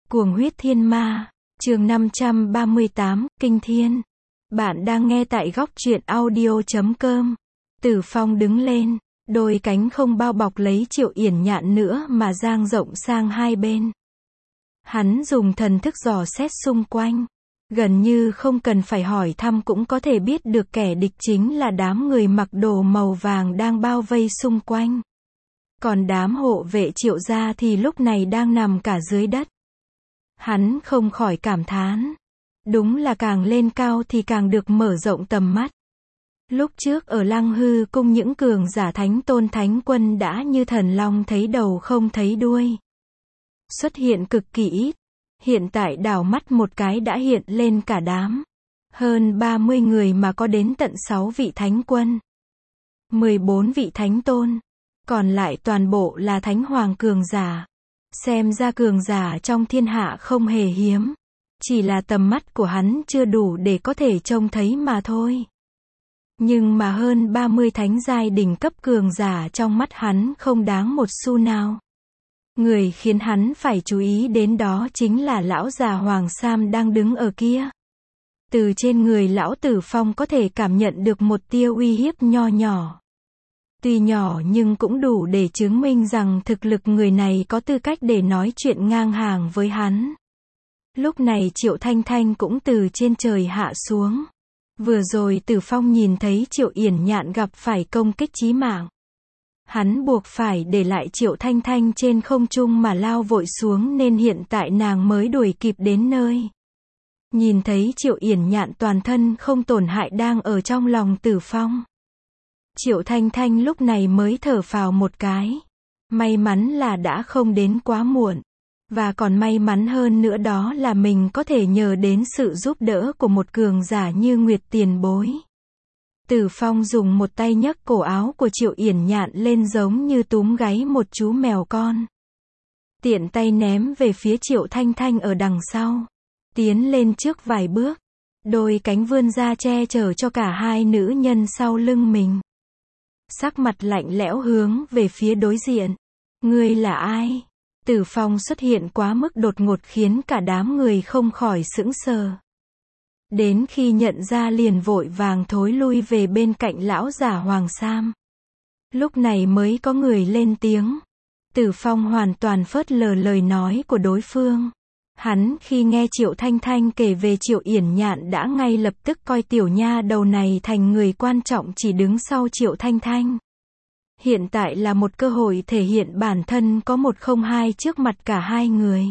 Cuồng huyết thiên ma, chương 538, Kinh Thiên. Bạn đang nghe tại góc truyện audio.com. Tử Phong đứng lên, đôi cánh không bao bọc lấy Triệu Yển Nhạn nữa mà dang rộng sang hai bên. Hắn dùng thần thức dò xét xung quanh. Gần như không cần phải hỏi thăm cũng có thể biết được kẻ địch chính là đám người mặc đồ màu vàng đang bao vây xung quanh. Còn đám hộ vệ Triệu gia thì lúc này đang nằm cả dưới đất. Hắn không khỏi cảm thán. Đúng là càng lên cao thì càng được mở rộng tầm mắt. Lúc trước ở Lăng Hư cung những cường giả thánh tôn thánh quân đã như thần long thấy đầu không thấy đuôi. Xuất hiện cực kỳ ít. Hiện tại đảo mắt một cái đã hiện lên cả đám. Hơn 30 người mà có đến tận 6 vị thánh quân. 14 vị thánh tôn. Còn lại toàn bộ là thánh hoàng cường giả. Xem ra cường giả trong thiên hạ không hề hiếm. Chỉ là tầm mắt của hắn chưa đủ để có thể trông thấy mà thôi. Nhưng mà hơn 30 thánh giai đỉnh cấp cường giả trong mắt hắn không đáng một xu nào. Người khiến hắn phải chú ý đến đó chính là lão già Hoàng Sam đang đứng ở kia. Từ trên người lão Tử Phong có thể cảm nhận được một tia uy hiếp nho nhỏ. Tuy nhỏ nhưng cũng đủ để chứng minh rằng thực lực người này có tư cách để nói chuyện ngang hàng với hắn. Lúc này Triệu Thanh Thanh cũng từ trên trời hạ xuống. Vừa rồi Tử Phong nhìn thấy Triệu Yển Nhạn gặp phải công kích chí mạng. Hắn buộc phải để lại Triệu Thanh Thanh trên không trung mà lao vội xuống nên hiện tại nàng mới đuổi kịp đến nơi. Nhìn thấy Triệu Yển Nhạn toàn thân không tổn hại đang ở trong lòng Tử Phong. Triệu Thanh Thanh lúc này mới thở phào một cái. May mắn là đã không đến quá muộn. Và còn may mắn hơn nữa đó là mình có thể nhờ đến sự giúp đỡ của một cường giả như Nguyệt tiền bối. Tử Phong dùng một tay nhấc cổ áo của Triệu Yển Nhạn lên giống như túm gáy một chú mèo con. Tiện tay ném về phía Triệu Thanh Thanh ở đằng sau. Tiến lên trước vài bước. Đôi cánh vươn ra che chở cho cả hai nữ nhân sau lưng mình. Sắc mặt lạnh lẽo hướng về phía đối diện. Ngươi là ai? Tử Phong xuất hiện quá mức đột ngột khiến cả đám người không khỏi sững sờ. Đến khi nhận ra liền vội vàng thối lui về bên cạnh lão già Hoàng Sam. Lúc này mới có người lên tiếng. Tử Phong hoàn toàn phớt lờ lời nói của đối phương. Hắn khi nghe Triệu Thanh Thanh kể về Triệu Yển Nhạn đã ngay lập tức coi tiểu nha đầu này thành người quan trọng chỉ đứng sau Triệu Thanh Thanh. Hiện tại là một cơ hội thể hiện bản thân có một không hai trước mặt cả hai người.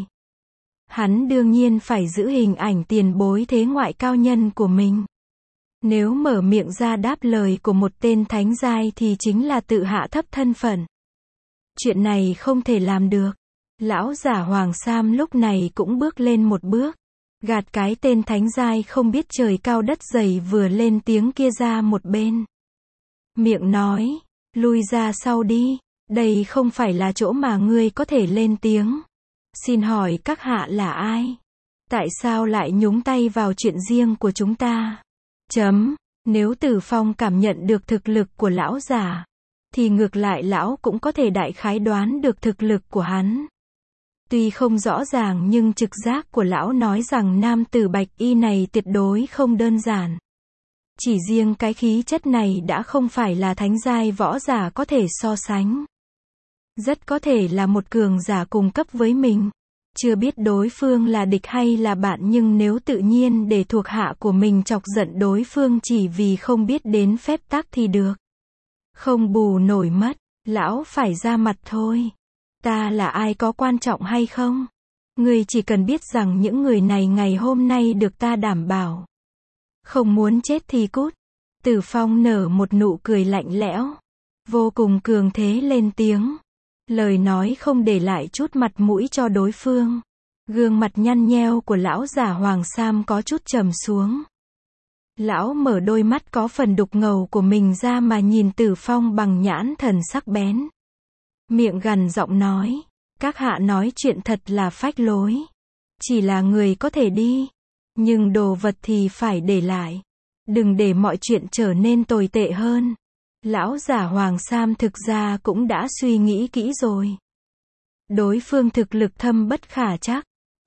Hắn đương nhiên phải giữ hình ảnh tiền bối thế ngoại cao nhân của mình. Nếu mở miệng ra đáp lời của một tên thánh giai thì chính là tự hạ thấp thân phận. Chuyện này không thể làm được. Lão giả Hoàng Sam lúc này cũng bước lên một bước. Gạt cái tên thánh giai không biết trời cao đất dày vừa lên tiếng kia ra một bên. Miệng nói, lui ra sau đi, đây không phải là chỗ mà ngươi có thể lên tiếng. Xin hỏi các hạ là ai? Tại sao lại nhúng tay vào chuyện riêng của chúng ta? Nếu Tử Phong cảm nhận được thực lực của lão già, thì ngược lại lão cũng có thể đại khái đoán được thực lực của hắn. Tuy không rõ ràng nhưng trực giác của lão nói rằng nam tử bạch y này tuyệt đối không đơn giản. Chỉ riêng cái khí chất này đã không phải là thánh giai võ giả có thể so sánh. Rất có thể là một cường giả cùng cấp với mình. Chưa biết đối phương là địch hay là bạn nhưng nếu tự nhiên để thuộc hạ của mình chọc giận đối phương chỉ vì không biết đến phép tắc thì được. Không bù nổi mất, lão phải ra mặt thôi. Ta là ai có quan trọng hay không? Ngươi chỉ cần biết rằng những người này ngày hôm nay được ta đảm bảo. Không muốn chết thì cút. Tử Phong nở một nụ cười lạnh lẽo. Vô cùng cường thế lên tiếng. Lời nói không để lại chút mặt mũi cho đối phương. Gương mặt nhăn nheo của lão già Hoàng Sam có chút trầm xuống. Lão mở đôi mắt có phần đục ngầu của mình ra mà nhìn Tử Phong bằng nhãn thần sắc bén. Miệng gằn giọng nói. Các hạ nói chuyện thật là phách lối. Chỉ là người có thể đi. Nhưng đồ vật thì phải để lại. Đừng để mọi chuyện trở nên tồi tệ hơn. Lão giả Hoàng Sam thực ra cũng đã suy nghĩ kỹ rồi. Đối phương thực lực thâm bất khả trắc.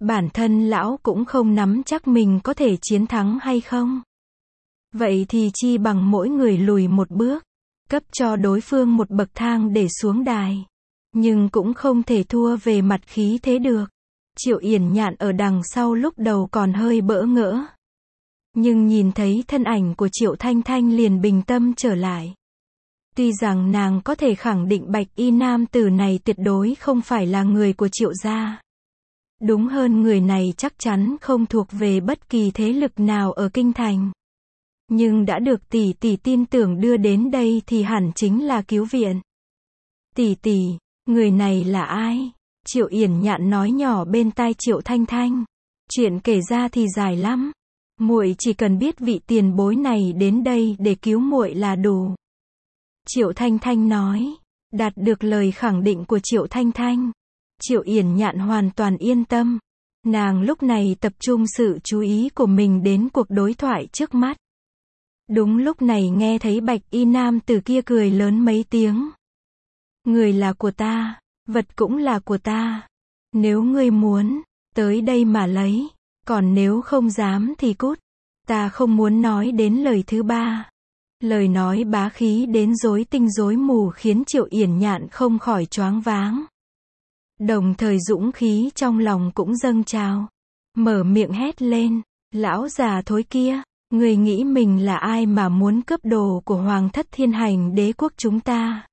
Bản thân lão cũng không nắm chắc mình có thể chiến thắng hay không. Vậy thì chi bằng mỗi người lùi một bước, cấp cho đối phương một bậc thang để xuống đài. Nhưng cũng không thể thua về mặt khí thế được. Triệu Yển Nhạn ở đằng sau lúc đầu còn hơi bỡ ngỡ. Nhưng nhìn thấy thân ảnh của Triệu Thanh Thanh liền bình tâm trở lại. Tuy rằng nàng có thể khẳng định bạch y nam tử này tuyệt đối không phải là người của Triệu gia. Đúng hơn người này chắc chắn không thuộc về bất kỳ thế lực nào ở kinh thành. Nhưng đã được tỷ tỷ tin tưởng đưa đến đây thì hẳn chính là cứu viện. Tỷ tỷ, người này là ai? Triệu Yển Nhạn nói nhỏ bên tai Triệu Thanh Thanh. Chuyện kể ra thì dài lắm. Muội chỉ cần biết vị tiền bối này đến đây để cứu muội là đủ. Triệu Thanh Thanh nói. Đạt được lời khẳng định của Triệu Thanh Thanh, Triệu Yển Nhạn hoàn toàn yên tâm. Nàng lúc này tập trung sự chú ý của mình đến cuộc đối thoại trước mắt. Đúng lúc này nghe thấy bạch y nam từ kia cười lớn mấy tiếng. Người là của ta, vật cũng là của ta. Nếu ngươi muốn, tới đây mà lấy. Còn nếu không dám thì cút. Ta không muốn nói đến lời thứ ba. Lời nói bá khí đến rối tinh rối mù khiến Triệu Yển Nhạn không khỏi choáng váng. Đồng thời dũng khí trong lòng cũng dâng trào. Mở miệng hét lên. Lão già thối kia, người nghĩ mình là ai mà muốn cướp đồ của Hoàng thất Thiên Hành Đế quốc chúng ta?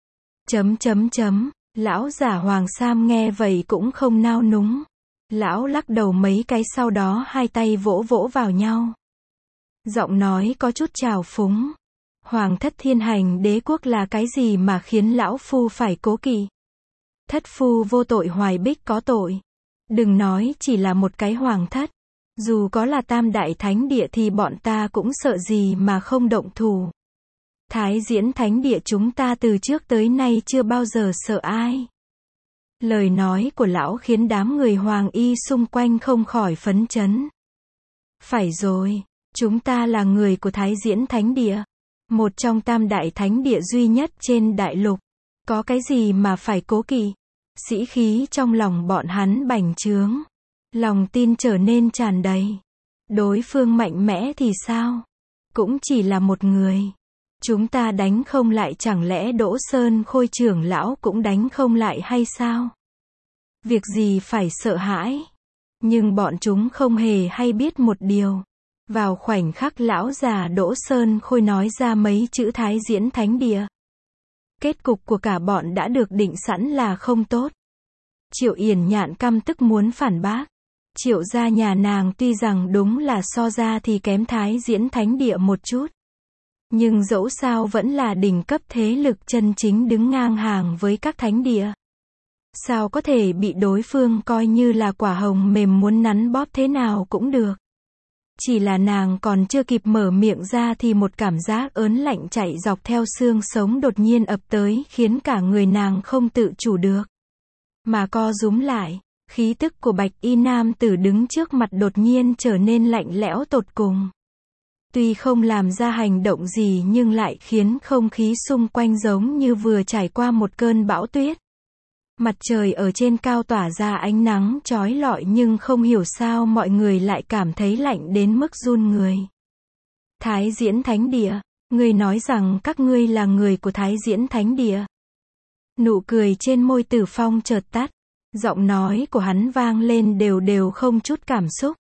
Lão giả Hoàng Sam nghe vậy cũng không nao núng. Lão lắc đầu mấy cái sau đó hai tay vỗ vỗ vào nhau. Giọng nói có chút trào phúng. Hoàng thất Thiên Hành Đế quốc là cái gì mà khiến lão phu phải cố kỵ? Thất phu vô tội Hoài Bích có tội. Đừng nói chỉ là một cái hoàng thất. Dù có là tam đại thánh địa thì bọn ta cũng sợ gì mà không động thủ. Thái Diễn thánh địa chúng ta từ trước tới nay chưa bao giờ sợ ai. Lời nói của lão khiến đám người hoàng y xung quanh không khỏi phấn chấn. Phải rồi, chúng ta là người của Thái Diễn thánh địa. Một trong tam đại thánh địa duy nhất trên đại lục. Có cái gì mà phải cố kỵ? Sĩ khí trong lòng bọn hắn bành trướng. Lòng tin trở nên tràn đầy. Đối phương mạnh mẽ thì sao? Cũng chỉ là một người. Chúng ta đánh không lại, chẳng lẽ Đỗ Sơn Khôi trưởng lão cũng đánh không lại hay sao? Việc gì phải sợ hãi? Nhưng bọn chúng không hề hay biết một điều. Vào khoảnh khắc lão già Đỗ Sơn Khôi nói ra mấy chữ Thái Diễn thánh địa, kết cục của cả bọn đã được định sẵn là không tốt. Triệu Yển Nhạn căm tức muốn phản bác. Triệu gia nhà nàng tuy rằng đúng là so ra thì kém Thái Diễn thánh địa một chút. Nhưng dẫu sao vẫn là đỉnh cấp thế lực chân chính đứng ngang hàng với các thánh địa. Sao có thể bị đối phương coi như là quả hồng mềm muốn nắn bóp thế nào cũng được. Chỉ là nàng còn chưa kịp mở miệng ra thì một cảm giác ớn lạnh chạy dọc theo xương sống đột nhiên ập tới khiến cả người nàng không tự chủ được. Mà co rúm lại, khí tức của bạch y nam tử đứng trước mặt đột nhiên trở nên lạnh lẽo tột cùng. Tuy không làm ra hành động gì nhưng lại khiến không khí xung quanh giống như vừa trải qua một cơn bão tuyết. Mặt trời ở trên cao tỏa ra ánh nắng chói lọi nhưng không hiểu sao mọi người lại cảm thấy lạnh đến mức run người. Thái Diễn thánh địa, ngươi nói rằng các ngươi là người của Thái Diễn thánh địa. Nụ cười trên môi Tử Phong chợt tắt, giọng nói của hắn vang lên đều đều không chút cảm xúc.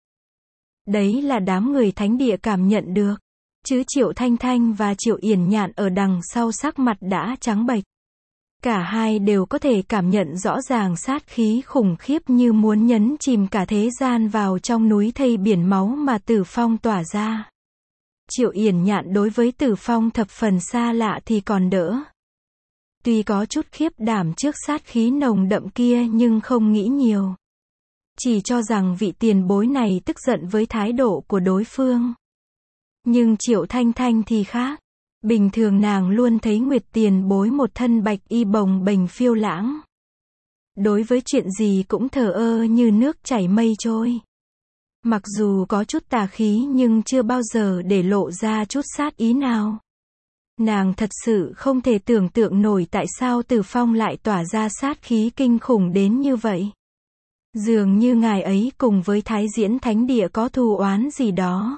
Đấy là đám người thánh địa cảm nhận được, chứ Triệu Thanh Thanh và Triệu Yển Nhạn ở đằng sau sắc mặt đã trắng bệch. Cả hai đều có thể cảm nhận rõ ràng sát khí khủng khiếp như muốn nhấn chìm cả thế gian vào trong núi thây biển máu mà Tử Phong tỏa ra. Triệu Yển Nhạn đối với Tử Phong thập phần xa lạ thì còn đỡ. Tuy có chút khiếp đảm trước sát khí nồng đậm kia nhưng không nghĩ nhiều. Chỉ cho rằng vị tiền bối này tức giận với thái độ của đối phương. Nhưng Triệu Thanh Thanh thì khác. Bình thường nàng luôn thấy Nguyệt tiền bối một thân bạch y bồng bềnh phiêu lãng. Đối với chuyện gì cũng thờ ơ như nước chảy mây trôi. Mặc dù có chút tà khí nhưng chưa bao giờ để lộ ra chút sát ý nào. Nàng thật sự không thể tưởng tượng nổi tại sao Tử Phong lại tỏa ra sát khí kinh khủng đến như vậy. Dường như ngài ấy cùng với Thái Diễn Thánh Địa có thù oán gì đó.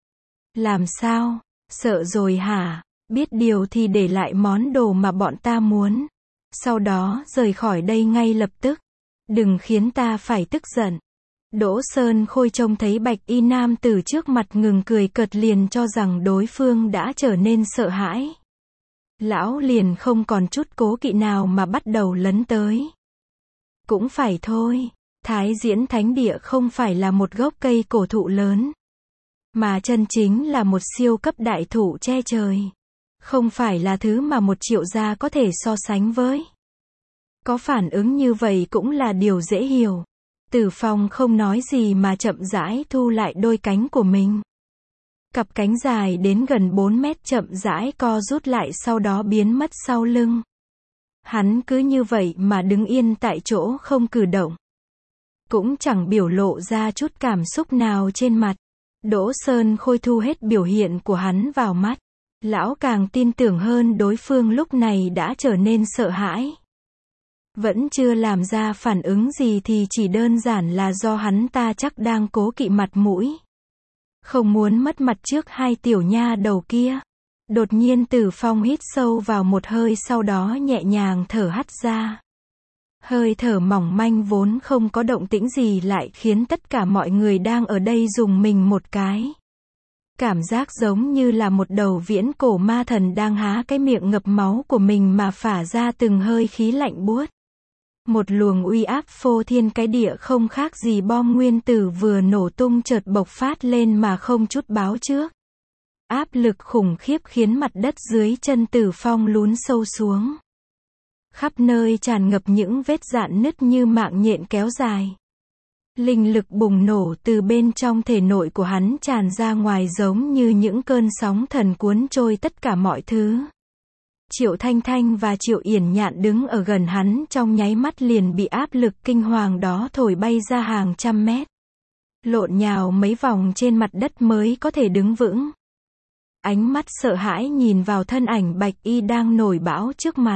Làm sao? Sợ rồi hả? Biết điều thì để lại món đồ mà bọn ta muốn. Sau đó rời khỏi đây ngay lập tức. Đừng khiến ta phải tức giận. Đỗ Sơn Khôi trông thấy bạch y nam tử trước mặt ngừng cười cợt liền cho rằng đối phương đã trở nên sợ hãi. Lão liền không còn chút cố kỵ nào mà bắt đầu lấn tới. Cũng phải thôi, Thái Diễn Thánh Địa không phải là một gốc cây cổ thụ lớn, mà chân chính là một siêu cấp đại thụ che trời. Không phải là thứ mà một triệu gia có thể so sánh với. Có phản ứng như vậy cũng là điều dễ hiểu. Tử Phong không nói gì mà chậm rãi thu lại đôi cánh của mình. Cặp cánh dài đến gần 4 mét chậm rãi co rút lại sau đó biến mất sau lưng. Hắn cứ như vậy mà đứng yên tại chỗ không cử động. Cũng chẳng biểu lộ ra chút cảm xúc nào trên mặt. Đỗ Sơn Khôi thu hết biểu hiện của hắn vào mắt. Lão càng tin tưởng hơn đối phương lúc này đã trở nên sợ hãi. Vẫn chưa làm ra phản ứng gì thì chỉ đơn giản là do hắn ta chắc đang cố kỵ mặt mũi. Không muốn mất mặt trước hai tiểu nha đầu kia. Đột nhiên Tử Phong hít sâu vào một hơi sau đó nhẹ nhàng thở hắt ra. Hơi thở mỏng manh vốn không có động tĩnh gì lại khiến tất cả mọi người đang ở đây rùng mình một cái. Cảm giác giống như là một đầu viễn cổ ma thần đang há cái miệng ngập máu của mình mà phả ra từng hơi khí lạnh buốt. Một luồng uy áp phô thiên cái địa không khác gì bom nguyên tử vừa nổ tung chợt bộc phát lên mà không chút báo trước. Áp lực khủng khiếp khiến mặt đất dưới chân Tử Phong lún sâu xuống. Khắp nơi tràn ngập những vết rạn nứt như mạng nhện kéo dài. Linh lực bùng nổ từ bên trong thể nội của hắn tràn ra ngoài giống như những cơn sóng thần cuốn trôi tất cả mọi thứ. Triệu Thanh Thanh và Triệu Yển Nhạn đứng ở gần hắn trong nháy mắt liền bị áp lực kinh hoàng đó thổi bay ra hàng trăm mét. Lộn nhào mấy vòng trên mặt đất mới có thể đứng vững. Ánh mắt sợ hãi nhìn vào thân ảnh bạch y đang nổi bão trước mặt.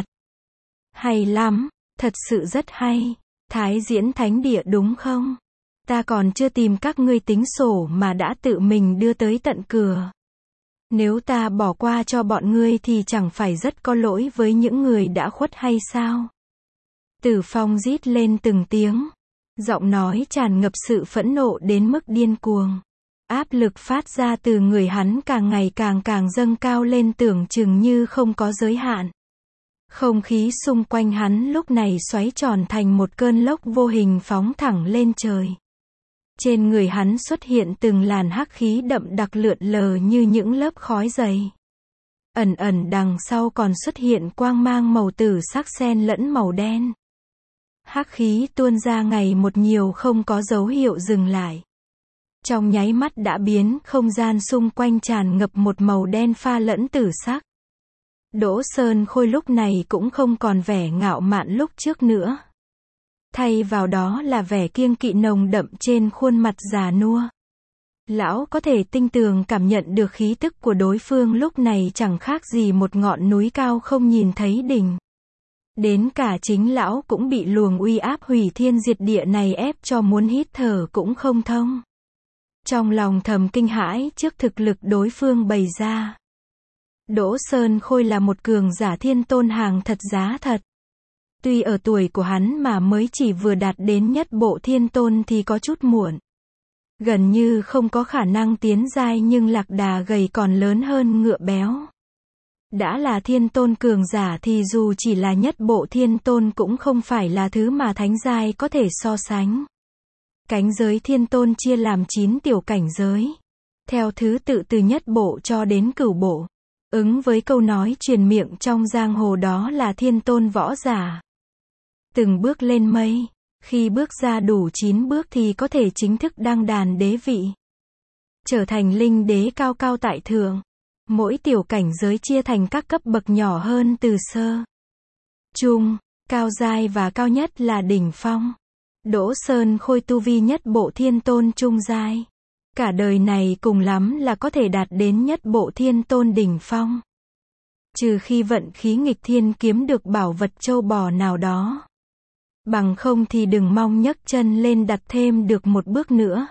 Hay lắm, thật sự rất hay. Thái Diễn Thánh Địa đúng không? Ta còn chưa tìm các ngươi tính sổ mà đã tự mình đưa tới tận cửa. Nếu ta bỏ qua cho bọn ngươi thì chẳng phải rất có lỗi với những người đã khuất hay sao? Tử Phong rít lên từng tiếng. Giọng nói tràn ngập sự phẫn nộ đến mức điên cuồng. Áp lực phát ra từ người hắn càng ngày càng dâng cao lên tưởng chừng như không có giới hạn. Không khí xung quanh hắn lúc này xoáy tròn thành một cơn lốc vô hình phóng thẳng lên trời. Trên người hắn xuất hiện từng làn hắc khí đậm đặc lượn lờ như những lớp khói dày. Ẩn ẩn đằng sau còn xuất hiện quang mang màu tử sắc xen lẫn màu đen. Hắc khí tuôn ra ngày một nhiều không có dấu hiệu dừng lại. Trong nháy mắt đã biến không gian xung quanh tràn ngập một màu đen pha lẫn tử sắc. Đỗ Sơn Khôi lúc này cũng không còn vẻ ngạo mạn lúc trước nữa. Thay vào đó là vẻ kiêng kỵ nồng đậm trên khuôn mặt già nua. Lão có thể tinh tường cảm nhận được khí tức của đối phương lúc này chẳng khác gì một ngọn núi cao không nhìn thấy đỉnh. Đến cả chính lão cũng bị luồng uy áp hủy thiên diệt địa này ép cho muốn hít thở cũng không thông. Trong lòng thầm kinh hãi trước thực lực đối phương bày ra. Đỗ Sơn Khôi là một cường giả thiên tôn hàng thật giá thật. Tuy ở tuổi của hắn mà mới chỉ vừa đạt đến nhất bộ thiên tôn thì có chút muộn. Gần như không có khả năng tiến giai nhưng lạc đà gầy còn lớn hơn ngựa béo. Đã là thiên tôn cường giả thì dù chỉ là nhất bộ thiên tôn cũng không phải là thứ mà thánh giai có thể so sánh. Cảnh giới thiên tôn chia làm 9 tiểu cảnh giới. Theo thứ tự từ nhất bộ cho đến cửu bộ. Ứng với câu nói truyền miệng trong giang hồ đó là thiên tôn võ giả. Từng bước lên mây. Khi bước ra đủ 9 bước thì có thể chính thức đăng đàn đế vị. Trở thành linh đế cao cao tại thượng. Mỗi tiểu cảnh giới chia thành các cấp bậc nhỏ hơn từ sơ, trung, cao giai và cao nhất là đỉnh phong. Đỗ Sơn Khôi tu vi nhất bộ thiên tôn trung giai. Cả đời này cùng lắm là có thể đạt đến nhất bộ thiên tôn đỉnh phong. Trừ khi vận khí nghịch thiên kiếm được bảo vật châu bò nào đó. Bằng không thì đừng mong nhấc chân lên đặt thêm được một bước nữa.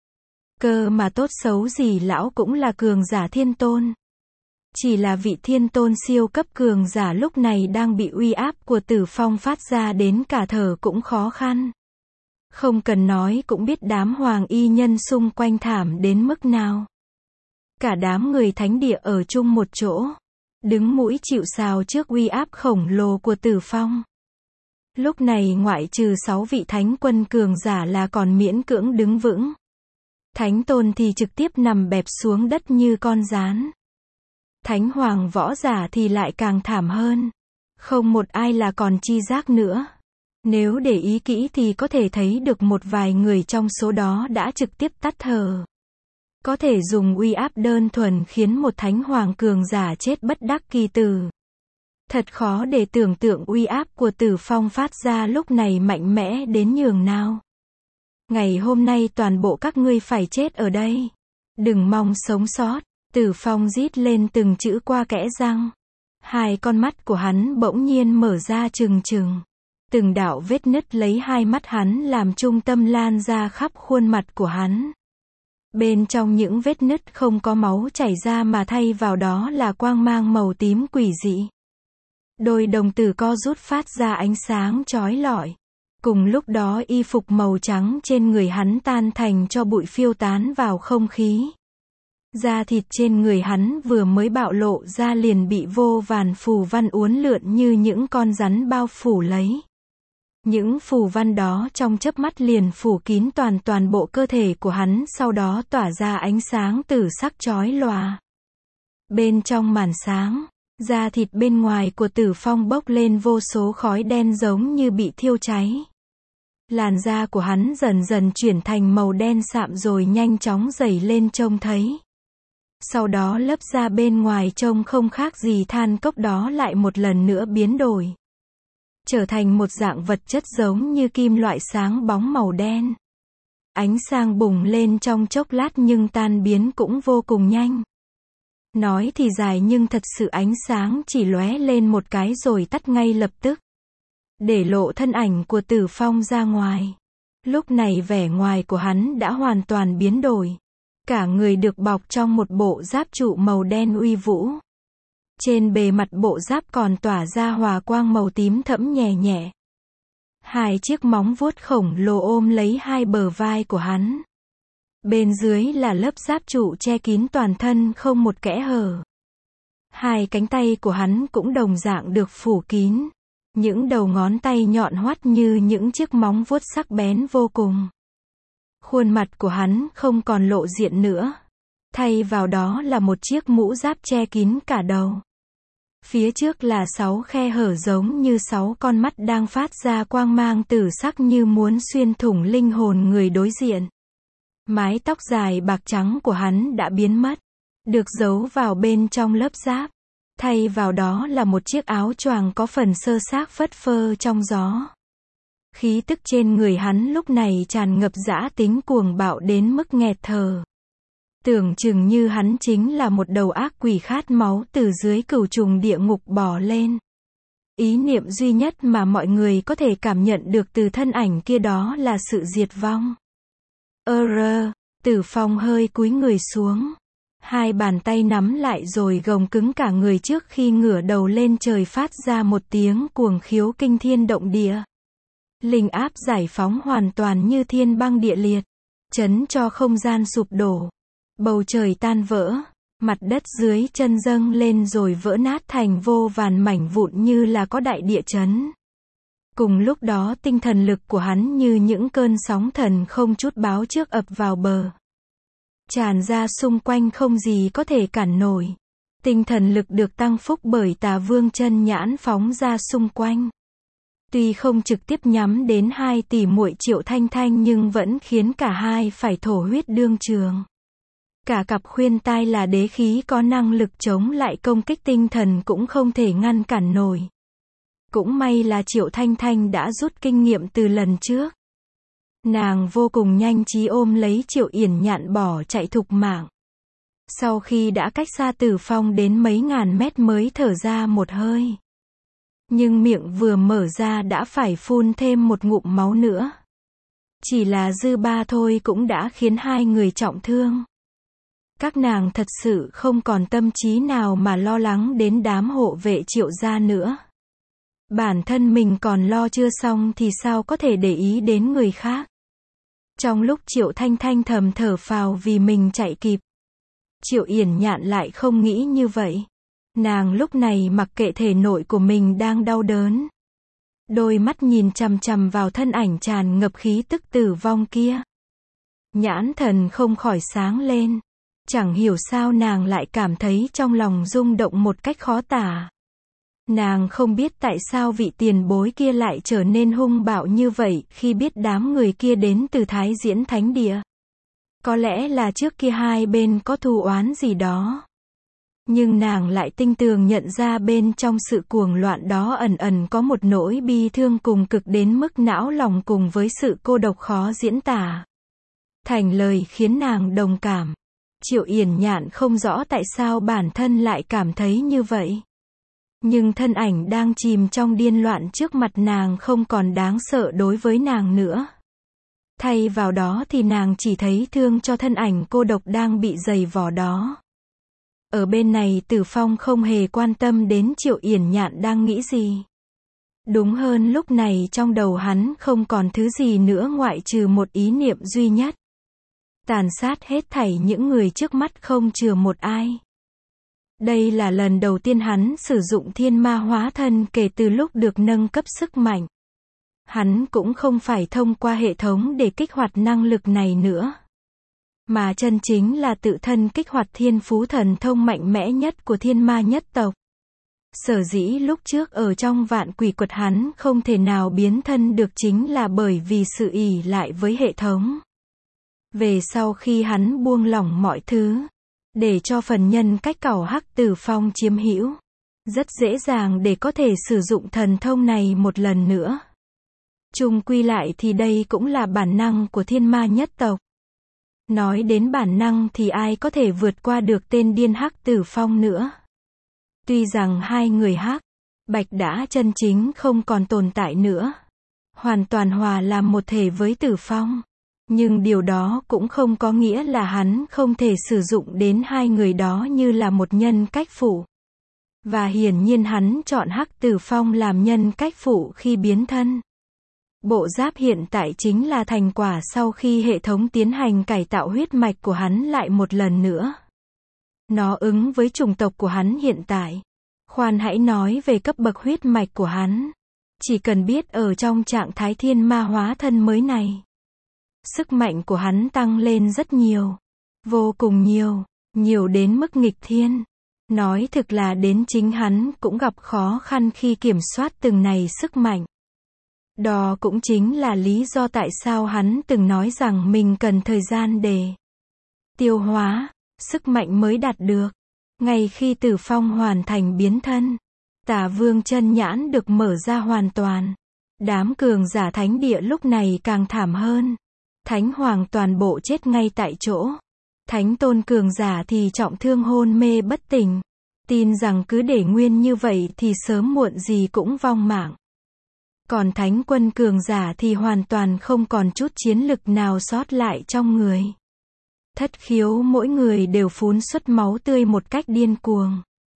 Cơ mà tốt xấu gì lão cũng là cường giả thiên tôn. Chỉ là vị thiên tôn siêu cấp cường giả lúc này đang bị uy áp của Tử Phong phát ra đến cả thở cũng khó khăn. Không cần nói cũng biết đám hoàng y nhân xung quanh thảm đến mức nào. Cả đám người thánh địa ở chung một chỗ, đứng mũi chịu sào trước uy áp khổng lồ của Tử Phong. Lúc này ngoại trừ 6 vị thánh quân cường giả là còn miễn cưỡng đứng vững. Thánh tôn thì trực tiếp nằm bẹp xuống đất như con gián. Thánh hoàng võ giả thì lại càng thảm hơn. Không một ai là còn chi giác nữa. Nếu để ý kỹ thì có thể thấy được một vài người trong số đó đã trực tiếp tắt thở. Có thể dùng uy áp đơn thuần khiến một thánh hoàng cường giả chết bất đắc kỳ tử. Thật khó để tưởng tượng uy áp của Tử Phong phát ra lúc này mạnh mẽ đến nhường nào. Ngày hôm nay toàn bộ các ngươi phải chết ở đây. Đừng mong sống sót. Tử Phong rít lên từng chữ qua kẽ răng. Hai con mắt của hắn bỗng nhiên mở ra trừng trừng. Từng đạo vết nứt lấy hai mắt hắn làm trung tâm lan ra khắp khuôn mặt của hắn. Bên trong những vết nứt không có máu chảy ra mà thay vào đó là quang mang màu tím quỷ dị. Đôi đồng tử co rút phát ra ánh sáng chói lọi. Cùng lúc đó y phục màu trắng trên người hắn tan thành tro bụi phiêu tán vào không khí. Da thịt trên người hắn vừa mới bạo lộ ra liền bị vô vàn phù văn uốn lượn như những con rắn bao phủ lấy. Những phù văn đó trong chớp mắt liền phủ kín toàn bộ cơ thể của hắn, sau đó tỏa ra ánh sáng tử sắc chói lòa. Bên trong màn sáng, da thịt bên ngoài của Tử Phong bốc lên vô số khói đen giống như bị thiêu cháy. Làn da của hắn dần dần chuyển thành màu đen sạm rồi nhanh chóng dày lên trông thấy. Sau đó lớp da bên ngoài trông không khác gì than cốc đó lại một lần nữa biến đổi. Trở thành một dạng vật chất giống như kim loại sáng bóng màu đen. Ánh sáng bùng lên trong chốc lát nhưng tan biến cũng vô cùng nhanh. Nói thì dài nhưng thật sự ánh sáng chỉ lóe lên một cái rồi tắt ngay lập tức. Để lộ thân ảnh của Tử Phong ra ngoài. Lúc này vẻ ngoài của hắn đã hoàn toàn biến đổi. Cả người được bọc trong một bộ giáp trụ màu đen uy vũ. Trên bề mặt bộ giáp còn tỏa ra hòa quang màu tím thẫm nhẹ nhẹ. Hai chiếc móng vuốt khổng lồ ôm lấy hai bờ vai của hắn. Bên dưới là lớp giáp trụ che kín toàn thân không một kẽ hở. Hai cánh tay của hắn cũng đồng dạng được phủ kín. Những đầu ngón tay nhọn hoắt như những chiếc móng vuốt sắc bén vô cùng. Khuôn mặt của hắn không còn lộ diện nữa. Thay vào đó là một chiếc mũ giáp che kín cả đầu. Phía trước là 6 khe hở giống như 6 con mắt đang phát ra quang mang tử sắc như muốn xuyên thủng linh hồn người đối diện. Mái tóc dài bạc trắng của hắn đã biến mất, được giấu vào bên trong lớp giáp. Thay vào đó là một chiếc áo choàng có phần sơ xác phất phơ trong gió. Khí tức trên người hắn lúc này tràn ngập dã tính cuồng bạo đến mức nghẹt thở. Tưởng chừng như hắn chính là một đầu ác quỷ khát máu từ dưới cửu trùng địa ngục bò lên. Ý niệm duy nhất mà mọi người có thể cảm nhận được từ thân ảnh kia đó là sự diệt vong. Tử Phong hơi cúi người xuống. Hai bàn tay nắm lại rồi gồng cứng cả người trước khi ngửa đầu lên trời phát ra một tiếng cuồng khiếu kinh thiên động địa. Linh áp giải phóng hoàn toàn như thiên băng địa liệt, chấn cho không gian sụp đổ. Bầu trời tan vỡ, mặt đất dưới chân dâng lên rồi vỡ nát thành vô vàn mảnh vụn như là có đại địa chấn. Cùng lúc đó tinh thần lực của hắn như những cơn sóng thần không chút báo trước ập vào bờ. Tràn ra xung quanh không gì có thể cản nổi. Tinh thần lực được tăng phúc bởi Tà Vương chân nhãn phóng ra xung quanh. Tuy không trực tiếp nhắm đến 2 tỷ muội Triệu Thanh Thanh nhưng vẫn khiến cả hai phải thổ huyết đương trường. Cả cặp khuyên tai là đế khí có năng lực chống lại công kích tinh thần cũng không thể ngăn cản nổi. Cũng may là Triệu Thanh Thanh đã rút kinh nghiệm từ lần trước. Nàng vô cùng nhanh trí ôm lấy Triệu Yển Nhạn bỏ chạy thục mạng. Sau khi đã cách xa Tử Phong đến mấy ngàn mét mới thở ra một hơi. Nhưng miệng vừa mở ra đã phải phun thêm một ngụm máu nữa. Chỉ là dư ba thôi cũng đã khiến hai người trọng thương. Các nàng thật sự không còn tâm trí nào mà lo lắng đến đám hộ vệ Triệu gia nữa. Bản thân mình còn lo chưa xong thì sao có thể để ý đến người khác. Trong lúc Triệu Thanh Thanh thầm thở phào vì mình chạy kịp, Triệu Yển Nhạn lại không nghĩ như vậy. Nàng lúc này mặc kệ thể nội của mình đang đau đớn. Đôi mắt nhìn chằm chằm vào thân ảnh tràn ngập khí tức tử vong kia. Nhãn thần không khỏi sáng lên. Chẳng hiểu sao nàng lại cảm thấy trong lòng rung động một cách khó tả. Nàng không biết tại sao vị tiền bối kia lại trở nên hung bạo như vậy khi biết đám người kia đến từ Thái Diễn Thánh Địa. Có lẽ là trước kia hai bên có thù oán gì đó. Nhưng nàng lại tinh tường nhận ra bên trong sự cuồng loạn đó ẩn ẩn có một nỗi bi thương cùng cực đến mức não lòng cùng với sự cô độc khó diễn tả. Thành lời khiến nàng đồng cảm. Triệu Yển Nhạn không rõ tại sao bản thân lại cảm thấy như vậy. Nhưng thân ảnh đang chìm trong điên loạn trước mặt nàng không còn đáng sợ đối với nàng nữa. Thay vào đó thì nàng chỉ thấy thương cho thân ảnh cô độc đang bị giày vò đó. Ở bên này Tử Phong không hề quan tâm đến Triệu Yển Nhạn đang nghĩ gì. Đúng hơn lúc này trong đầu hắn không còn thứ gì nữa ngoại trừ một ý niệm duy nhất. Tàn sát hết thảy những người trước mắt không chừa một ai. Đây là lần đầu tiên hắn sử dụng thiên ma hóa thân kể từ lúc được nâng cấp sức mạnh. Hắn cũng không phải thông qua hệ thống để kích hoạt năng lực này nữa. Mà chân chính là tự thân kích hoạt thiên phú thần thông mạnh mẽ nhất của thiên ma nhất tộc. Sở dĩ lúc trước ở trong vạn quỷ quật hắn không thể nào biến thân được chính là bởi vì sự ỷ lại với hệ thống. Về sau khi hắn buông lỏng mọi thứ, để cho phần nhân cách cẩu Hắc Tử Phong chiếm hữu, rất dễ dàng để có thể sử dụng thần thông này một lần nữa. Chung quy lại thì đây cũng là bản năng của thiên ma nhất tộc. Nói đến bản năng thì ai có thể vượt qua được tên điên Hắc Tử Phong nữa. Tuy rằng hai người Hắc, Bạch đã chân chính không còn tồn tại nữa. Hoàn toàn hòa làm một thể với Tử Phong. Nhưng điều đó cũng không có nghĩa là hắn không thể sử dụng đến hai người đó như là một nhân cách phụ. Và hiển nhiên hắn chọn Hắc Tử Phong làm nhân cách phụ khi biến thân. Bộ giáp hiện tại chính là thành quả sau khi hệ thống tiến hành cải tạo huyết mạch của hắn lại một lần nữa. Nó ứng với chủng tộc của hắn hiện tại. Khoan hãy nói về cấp bậc huyết mạch của hắn. Chỉ cần biết ở trong trạng thái thiên ma hóa thân mới này, sức mạnh của hắn tăng lên rất nhiều. Vô cùng nhiều. Nhiều đến mức nghịch thiên. Nói thực là đến chính hắn cũng gặp khó khăn khi kiểm soát từng này sức mạnh. Đó cũng chính là lý do tại sao hắn từng nói rằng mình cần thời gian để tiêu hóa, sức mạnh mới đạt được. Ngay khi Tử Phong hoàn thành biến thân, Tả Vương chân nhãn được mở ra hoàn toàn. Đám cường giả thánh địa lúc này càng thảm hơn. Thánh Hoàng toàn bộ chết ngay tại chỗ. Thánh Tôn cường giả thì trọng thương hôn mê bất tỉnh. Tin rằng cứ để nguyên như vậy thì sớm muộn gì cũng vong mạng. Còn Thánh Quân cường giả thì hoàn toàn không còn chút chiến lực nào sót lại trong người. Thất khiếu mỗi người đều phun xuất máu tươi một cách điên cuồng.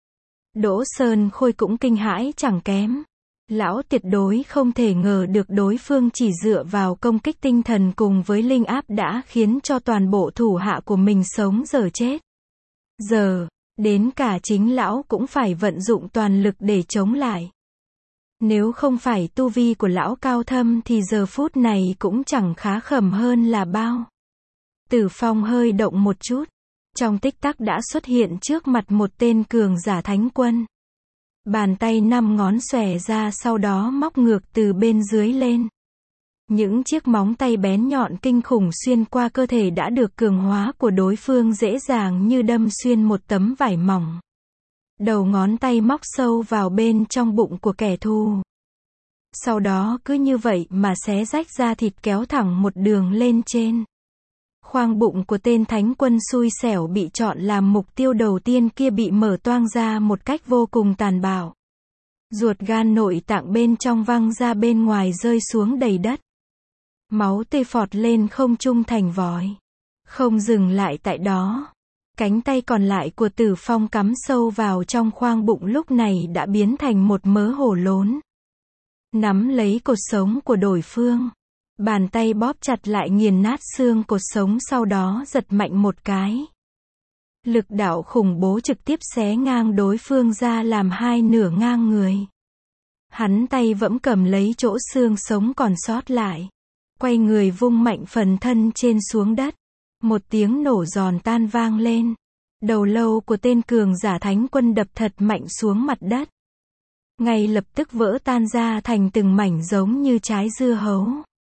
Đỗ Sơn Khôi cũng kinh hãi chẳng kém. Lão tuyệt đối không thể ngờ được đối phương chỉ dựa vào công kích tinh thần cùng với linh áp đã khiến cho toàn bộ thủ hạ của mình sống dở chết. Giờ, đến cả chính lão cũng phải vận dụng toàn lực để chống lại. Nếu không phải tu vi của lão cao thâm thì giờ phút này cũng chẳng khá khẩm hơn là bao. Tử Phong hơi động một chút. Trong tích tắc đã xuất hiện trước mặt một tên cường giả thánh quân. Bàn tay 5 ngón xòe ra sau đó móc ngược từ bên dưới lên. Những chiếc móng tay bén nhọn kinh khủng xuyên qua cơ thể đã được cường hóa của đối phương dễ dàng như đâm xuyên một tấm vải mỏng. Đầu ngón tay móc sâu vào bên trong bụng của kẻ thù. Sau đó cứ như vậy mà xé rách da thịt kéo thẳng một đường lên trên. Khoang bụng của tên thánh quân xui xẻo bị chọn làm mục tiêu đầu tiên kia bị mở toang ra một cách vô cùng tàn bạo. Ruột gan nội tạng bên trong văng ra bên ngoài rơi xuống đầy đất. Máu tươi phọt lên không trung thành vòi. Không dừng lại tại đó. Cánh tay còn lại của Tử Phong cắm sâu vào trong khoang bụng lúc này đã biến thành một mớ hổ lốn. Nắm lấy cột sống của đối phương. Bàn tay bóp chặt lại nghiền nát xương cột sống, sau đó giật mạnh một cái. Lực đạo khủng bố trực tiếp xé ngang đối phương ra làm hai nửa ngang người. Hắn tay vẫn cầm lấy chỗ xương sống còn sót lại. Quay người vung mạnh phần thân trên xuống đất. Một tiếng nổ giòn tan vang lên. Đầu lâu của tên cường giả thánh quân đập thật mạnh xuống mặt đất. Ngay lập tức vỡ tan ra thành từng mảnh giống như trái dưa hấu.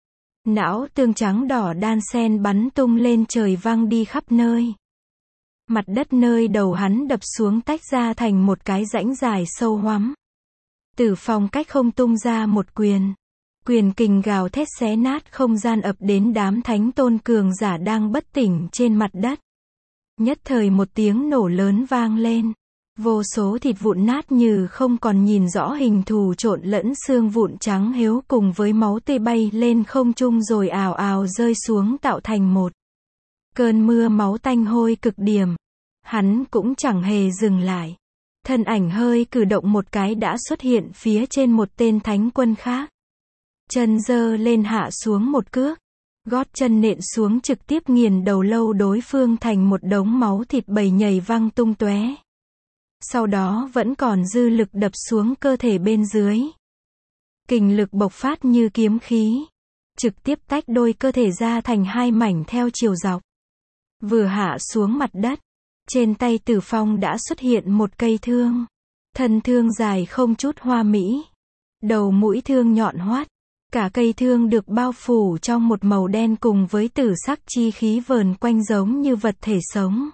Não tương trắng đỏ đan xen bắn tung lên trời văng đi khắp nơi. Mặt đất nơi đầu hắn đập xuống tách ra thành một cái rãnh dài sâu hoắm. Tử Phong cách không tung ra một quyền. Quyền kình gào thét xé nát không gian ập đến đám thánh tôn cường giả đang bất tỉnh trên mặt đất. Nhất thời một tiếng nổ lớn vang lên. Vô số thịt vụn nát như không còn nhìn rõ hình thù trộn lẫn xương vụn trắng héo cùng với máu tươi bay lên không trung rồi ào ào rơi xuống tạo thành một cơn mưa máu tanh hôi cực điểm. Hắn cũng chẳng hề dừng lại. Thân ảnh hơi cử động một cái đã xuất hiện phía trên một tên thánh quân khác. Chân giơ lên hạ xuống một cước. Gót chân nện xuống trực tiếp nghiền đầu lâu đối phương thành một đống máu thịt bầy nhầy văng tung tóe. Sau đó vẫn còn dư lực đập xuống cơ thể bên dưới. Kình lực bộc phát như kiếm khí. Trực tiếp tách đôi cơ thể ra thành hai mảnh theo chiều dọc. Vừa hạ xuống mặt đất. Trên tay Tử Phong đã xuất hiện một cây thương. Thân thương dài không chút hoa mỹ. Đầu mũi thương nhọn hoắt. Cả cây thương được bao phủ trong một màu đen cùng với tử sắc chi khí vờn quanh giống như vật thể sống.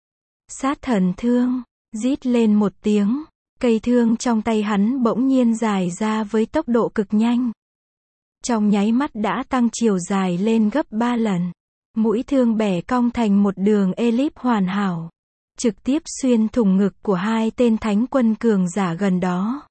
Sát thần thương. Rít lên một tiếng. Cây thương trong tay hắn bỗng nhiên dài ra với tốc độ cực nhanh. Trong nháy mắt đã tăng chiều dài lên gấp 3 lần. Mũi thương bẻ cong thành một đường elip hoàn hảo. Trực tiếp xuyên thủng ngực của hai tên thánh quân cường giả gần đó.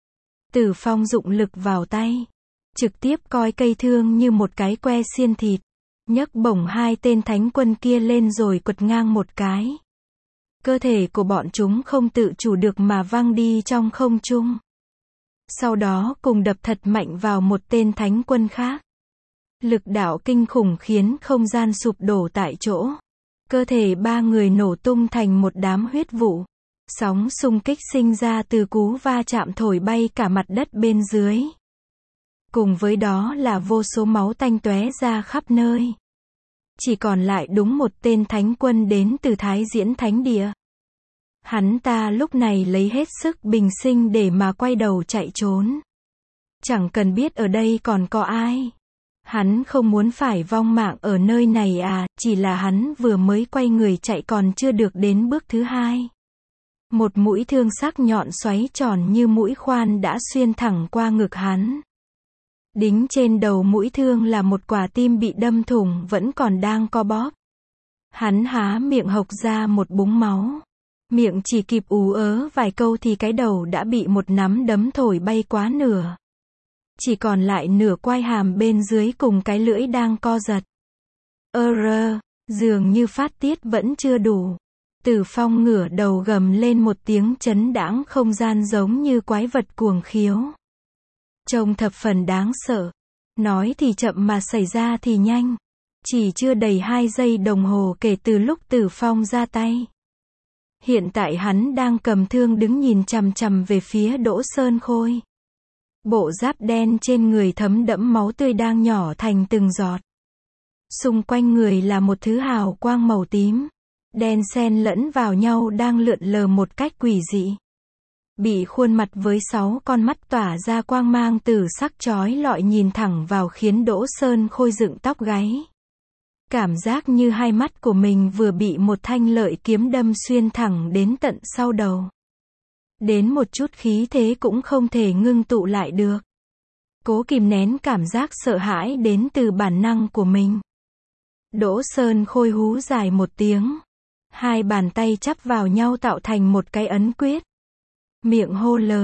Tử Phong dụng lực vào tay. Trực tiếp coi cây thương như một cái que xiên thịt. Nhấc bổng hai tên thánh quân kia lên rồi quật ngang một cái. Cơ thể của bọn chúng không tự chủ được mà văng đi trong không trung. Sau đó cùng đập thật mạnh vào một tên thánh quân khác. Lực đạo kinh khủng khiến không gian sụp đổ tại chỗ. Cơ thể ba người nổ tung thành một đám huyết vụ. Sóng xung kích sinh ra từ cú va chạm thổi bay cả mặt đất bên dưới. Cùng với đó là vô số máu tanh tóe ra khắp nơi. Chỉ còn lại đúng một tên thánh quân đến từ Thái Diễn Thánh Địa. Hắn ta lúc này lấy hết sức bình sinh để mà quay đầu chạy trốn. Chẳng cần biết ở đây còn có ai. Hắn không muốn phải vong mạng ở nơi này à, chỉ là hắn vừa mới quay người chạy còn chưa được đến bước thứ hai. Một mũi thương sắc nhọn xoáy tròn như mũi khoan đã xuyên thẳng qua ngực hắn. Đính trên đầu mũi thương là một quả tim bị đâm thủng vẫn còn đang co bóp. Hắn há miệng hộc ra một búng máu. Miệng chỉ kịp ú ớ vài câu thì cái đầu đã bị một nắm đấm thổi bay quá nửa. Chỉ còn lại nửa quai hàm bên dưới cùng cái lưỡi đang co giật. Dường như phát tiết vẫn chưa đủ. Tử Phong ngửa đầu gầm lên một tiếng chấn đãng không gian giống như quái vật cuồng khiếu. Trông thập phần đáng sợ. Nói thì chậm mà xảy ra thì nhanh. Chỉ chưa đầy 2 giây đồng hồ kể từ lúc Tử Phong ra tay. Hiện tại hắn đang cầm thương đứng nhìn chằm chằm về phía Đỗ Sơn Khôi. Bộ giáp đen trên người thấm đẫm máu tươi đang nhỏ thành từng giọt. Xung quanh người là một thứ hào quang màu tím. Đen xen lẫn vào nhau đang lượn lờ một cách quỷ dị. Bị khuôn mặt với 6 con mắt tỏa ra quang mang tử sắc chói lọi nhìn thẳng vào khiến Đỗ Sơn Khôi dựng tóc gáy. Cảm giác như hai mắt của mình vừa bị một thanh lợi kiếm đâm xuyên thẳng đến tận sau đầu. Đến một chút khí thế cũng không thể ngưng tụ lại được. Cố kìm nén cảm giác sợ hãi đến từ bản năng của mình. Đỗ Sơn Khôi hú dài một tiếng. Hai bàn tay chắp vào nhau tạo thành một cái ấn quyết. Miệng hô lớn,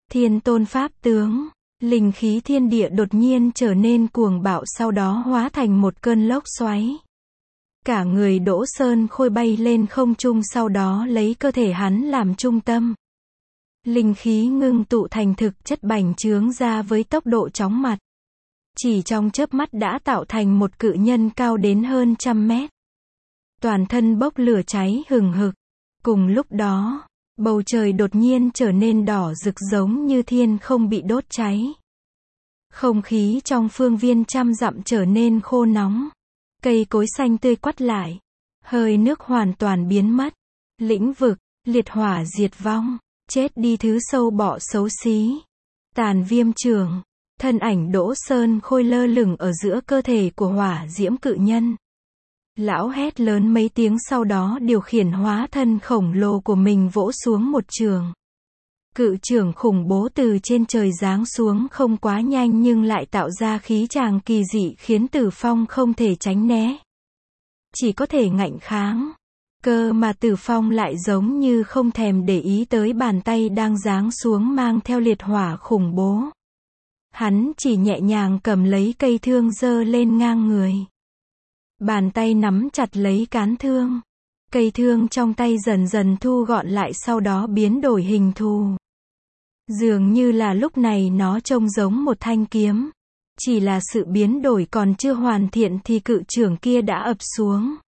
Thiên tôn pháp tướng, linh khí thiên địa đột nhiên trở nên cuồng bạo, sau đó hóa thành một cơn lốc xoáy. Cả người Đỗ Sơn Khôi bay lên không trung, sau đó lấy cơ thể hắn làm trung tâm. Linh khí ngưng tụ thành thực chất bành trướng ra với tốc độ chóng mặt. Chỉ trong chớp mắt đã tạo thành một cự nhân cao đến hơn 100 mét. Toàn thân bốc lửa cháy hừng hực. Cùng lúc đó, bầu trời đột nhiên trở nên đỏ rực giống như thiên không bị đốt cháy. Không khí trong phương viên 100 dặm trở nên khô nóng. Cây cối xanh tươi quắt lại. Hơi nước hoàn toàn biến mất. Lĩnh vực, liệt hỏa diệt vong. Chết đi thứ sâu bọ xấu xí. Tàn viêm trường. Thân ảnh Đỗ Sơn Khôi lơ lửng ở giữa cơ thể của hỏa diễm cự nhân. Lão hét lớn mấy tiếng, sau đó điều khiển hóa thân khổng lồ của mình vỗ xuống một trường. Cự trường khủng bố từ trên trời giáng xuống không quá nhanh nhưng lại tạo ra khí tràng kỳ dị khiến Tử Phong không thể tránh né. Chỉ có thể ngạnh kháng. Cơ mà Tử Phong lại giống như không thèm để ý tới bàn tay đang giáng xuống mang theo liệt hỏa khủng bố. Hắn chỉ nhẹ nhàng cầm lấy cây thương giơ lên ngang người. Bàn tay nắm chặt lấy cán thương. Cây thương trong tay dần dần thu gọn lại, sau đó biến đổi hình thù. Dường như là lúc này nó trông giống một thanh kiếm. Chỉ là sự biến đổi còn chưa hoàn thiện thì cự chưởng kia đã ập xuống.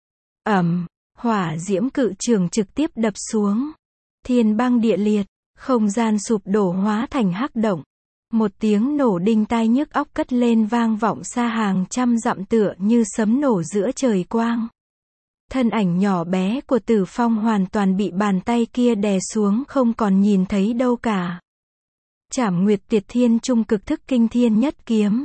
Hỏa diễm cự chưởng trực tiếp đập xuống. Thiên băng địa liệt, không gian sụp đổ hóa thành hắc động. Một tiếng nổ đinh tai nhức óc cất lên vang vọng xa hàng trăm dặm, tựa như sấm nổ giữa trời quang. Thân ảnh nhỏ bé của Tử Phong hoàn toàn bị bàn tay kia đè xuống, không còn nhìn thấy đâu cả. Trảm Nguyệt Tiệt Thiên Trung Cực Thức Kinh Thiên Nhất Kiếm.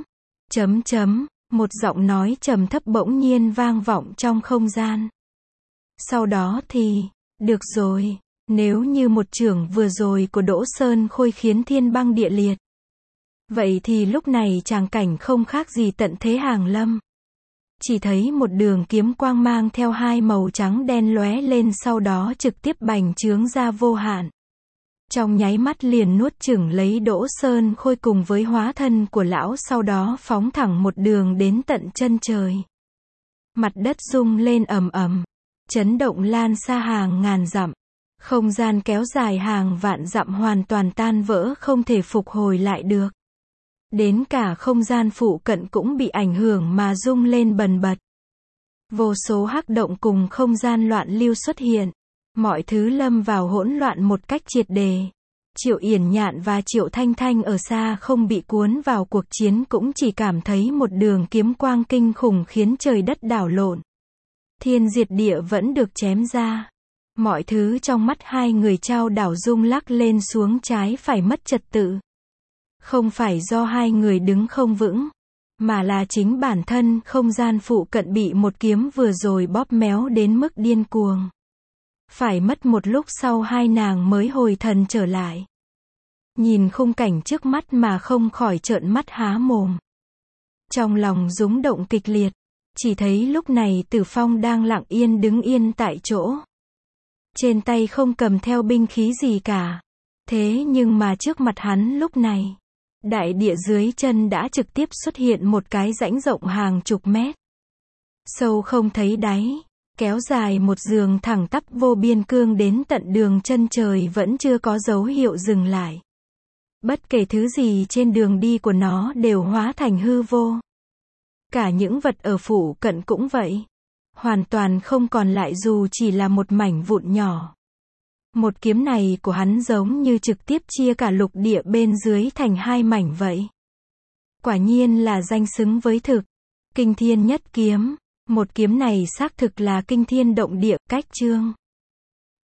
Một giọng nói trầm thấp bỗng nhiên vang vọng trong không gian. Sau đó thì, được rồi, nếu như một chưởng vừa rồi của Đỗ Sơn Khôi khiến thiên băng địa liệt, vậy thì lúc này tràng cảnh không khác gì tận thế hàng lâm. Chỉ thấy một đường kiếm quang mang theo hai màu trắng đen lóe lên, sau đó trực tiếp bành trướng ra vô hạn. Trong nháy mắt liền nuốt chửng lấy Đỗ Sơn Khôi cùng với hóa thân của lão, sau đó phóng thẳng một đường đến tận chân trời. Mặt đất rung lên ầm ầm, chấn động lan xa hàng ngàn dặm. Không gian kéo dài hàng vạn dặm hoàn toàn tan vỡ, không thể phục hồi lại được. Đến cả không gian phụ cận cũng bị ảnh hưởng mà rung lên bần bật. Vô số hắc động cùng không gian loạn lưu xuất hiện. Mọi thứ lâm vào hỗn loạn một cách triệt đề. Triệu Yển Nhạn và Triệu Thanh Thanh ở xa không bị cuốn vào cuộc chiến, cũng chỉ cảm thấy một đường kiếm quang kinh khủng khiến trời đất đảo lộn. Thiên diệt địa vẫn được chém ra. Mọi thứ trong mắt hai người trao đảo rung lắc lên xuống, trái phải mất trật tự. Không phải do hai người đứng không vững, mà là chính bản thân không gian phụ cận bị một kiếm vừa rồi bóp méo đến mức điên cuồng. Phải mất một lúc sau hai nàng mới hồi thần trở lại. Nhìn khung cảnh trước mắt mà không khỏi trợn mắt há mồm. Trong lòng rúng động kịch liệt, chỉ thấy lúc này Tử Phong đang lặng yên đứng yên tại chỗ. Trên tay không cầm theo binh khí gì cả. Thế nhưng mà trước mặt hắn lúc này, đại địa dưới chân đã trực tiếp xuất hiện một cái rãnh rộng hàng chục mét. Sâu không thấy đáy, kéo dài một đường thẳng tắp vô biên cương đến tận đường chân trời, vẫn chưa có dấu hiệu dừng lại. Bất kể thứ gì trên đường đi của nó đều hóa thành hư vô. Cả những vật ở phủ cận cũng vậy. Hoàn toàn không còn lại dù chỉ là một mảnh vụn nhỏ. Một kiếm này của hắn giống như trực tiếp chia cả lục địa bên dưới thành hai mảnh vậy. Quả nhiên là danh xứng với thực. Kinh thiên nhất kiếm. Một kiếm này xác thực là kinh thiên động địa, cách chương.